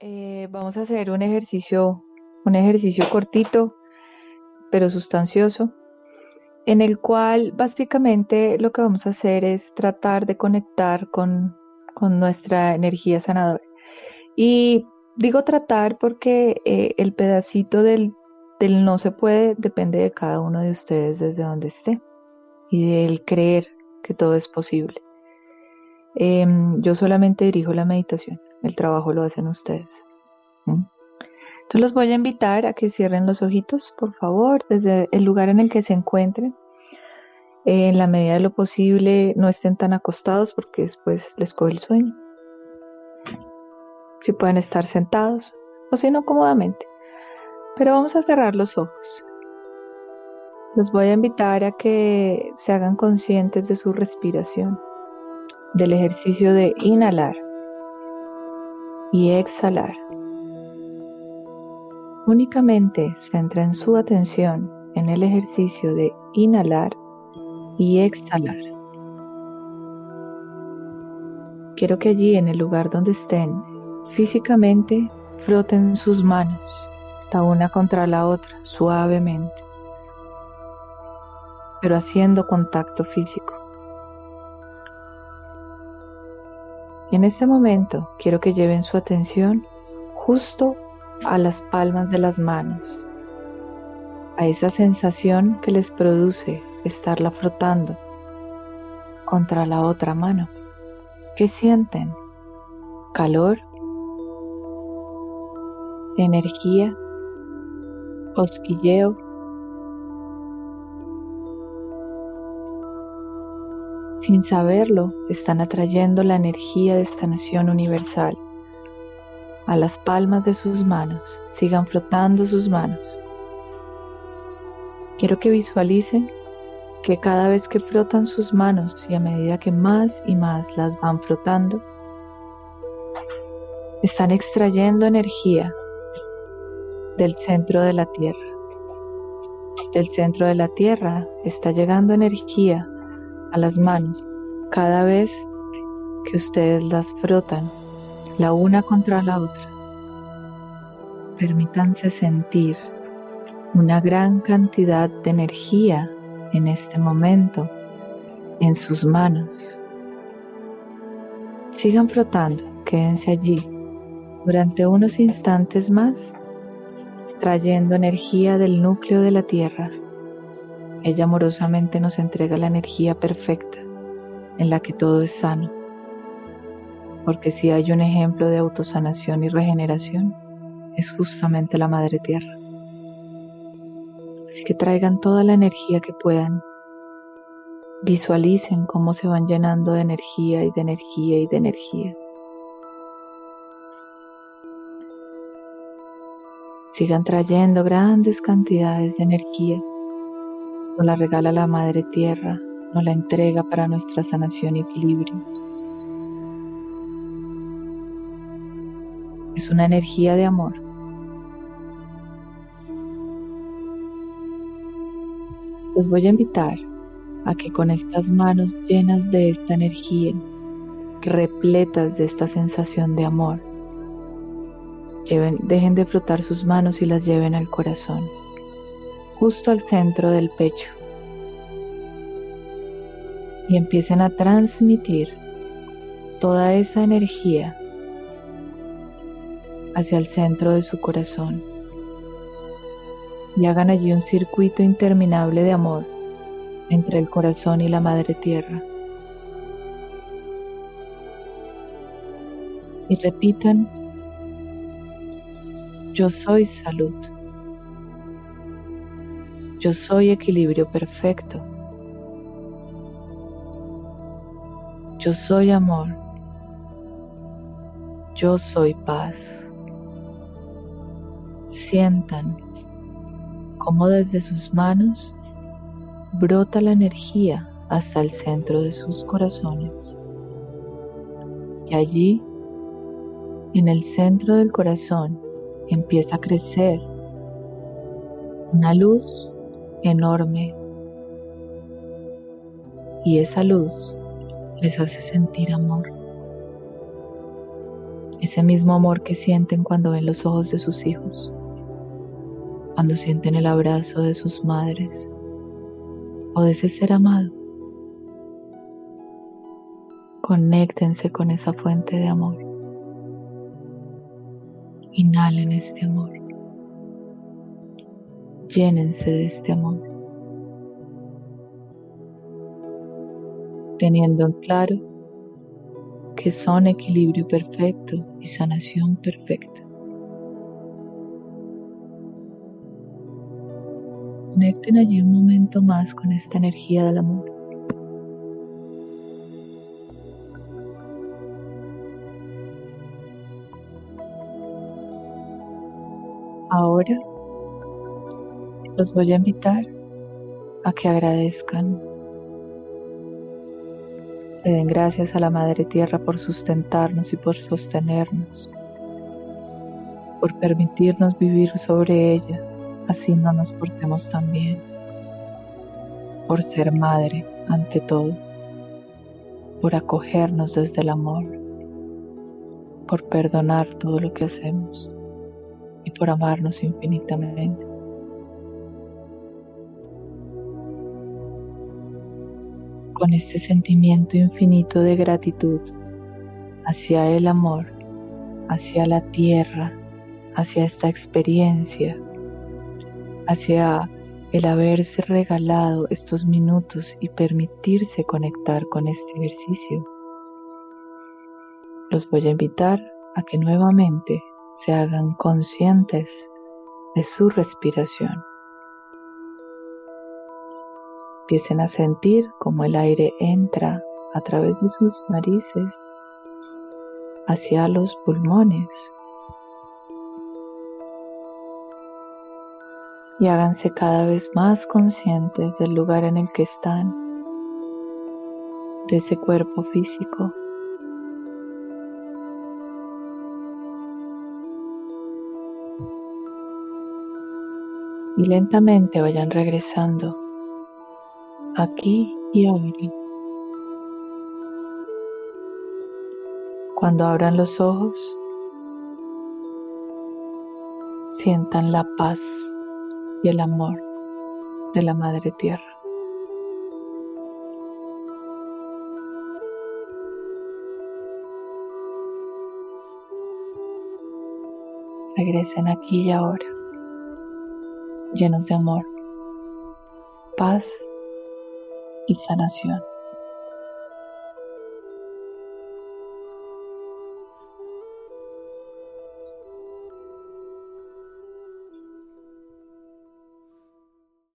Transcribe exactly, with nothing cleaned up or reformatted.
Eh, vamos a hacer un ejercicio, un ejercicio cortito, pero sustancioso, en el cual básicamente lo que vamos a hacer es tratar de conectar con, con nuestra energía sanadora. Y digo tratar porque eh, el pedacito del, del no se puede depende de cada uno de ustedes desde donde esté y del creer que todo es posible. Eh, yo solamente dirijo la meditación, el trabajo lo hacen ustedes. ¿Mm? Entonces los voy a invitar a que cierren los ojitos, por favor, desde el lugar en el que se encuentren. Eh, en la medida de lo posible, no estén tan acostados porque después les coge el sueño. Si pueden estar sentados o si no, cómodamente. Pero vamos a cerrar los ojos. Los voy a invitar a que se hagan conscientes de su respiración, del ejercicio de inhalar y exhalar. Únicamente centren su atención en el ejercicio de inhalar y exhalar. Quiero que allí, en el lugar donde estén, físicamente froten sus manos, la una contra la otra, suavemente, pero haciendo contacto físico. En este momento quiero que lleven su atención justo a las palmas de las manos, a esa sensación que les produce estarla frotando contra la otra mano. ¿Qué sienten? ¿Calor? ¿Energía? ¿Cosquilleo? Sin saberlo, están atrayendo la energía de sanación universal a las palmas de sus manos. Sigan frotando sus manos. Quiero que visualicen que cada vez que frotan sus manos y a medida que más y más las van frotando, están extrayendo energía del centro de la tierra. Del centro de la tierra está llegando energía a las manos cada vez que ustedes las frotan la una contra la otra. Permítanse sentir una gran cantidad de energía en este momento en sus manos. Sigan frotando, quédense allí durante unos instantes más, trayendo energía del núcleo de la tierra. Ella amorosamente nos entrega la energía perfecta en la que todo es sano, porque si hay un ejemplo de autosanación y regeneración, es justamente la Madre Tierra. Así que traigan toda la energía que puedan. Visualicen cómo se van llenando de energía y de energía y de energía. Sigan trayendo grandes cantidades de energía. Nos la regala la Madre Tierra, nos la entrega para nuestra sanación y equilibrio. Es una energía de amor. Los voy a invitar a que con estas manos llenas de esta energía, repletas de esta sensación de amor, lleven, dejen de frotar sus manos y las lleven al corazón, justo al centro del pecho, y empiecen a transmitir toda esa energía hacia el centro de su corazón y hagan allí un circuito interminable de amor entre el corazón y la Madre Tierra. Y repitan: yo soy salud, yo soy equilibrio perfecto, yo soy amor, yo soy paz. Sientan cómo desde sus manos brota la energía hasta el centro de sus corazones. Y allí, en el centro del corazón, empieza a crecer una luz enorme. Y esa luz les hace sentir amor. ese mismo amor que sienten cuando ven los ojos de sus hijos, cuando sienten el abrazo de sus madres o de ese ser amado. Conéctense con esa fuente de amor. Inhalen este amor. Llénense de este amor, teniendo en claro que son equilibrio perfecto y sanación perfecta. Conecten allí un momento más con esta energía del amor. Ahora los voy a invitar a que agradezcan. Le den gracias a la Madre Tierra por sustentarnos y por sostenernos, por permitirnos vivir sobre ella, así no nos portemos tan bien, por ser madre ante todo, por acogernos desde el amor, por perdonar todo lo que hacemos y por amarnos infinitamente. Con este sentimiento infinito de gratitud hacia el amor, hacia la tierra, hacia esta experiencia, hacia el haberse regalado estos minutos y permitirse conectar con este ejercicio, los voy a invitar a que nuevamente se hagan conscientes de su respiración. Empiecen a sentir cómo el aire entra a través de sus narices hacia los pulmones. Y háganse cada vez más conscientes del lugar en el que están, de ese cuerpo físico. Y lentamente vayan regresando aquí y ahora. Cuando abran los ojos, sientan la paz y el amor de la Madre Tierra. Regresen aquí y ahora, llenos de amor, paz y sanación.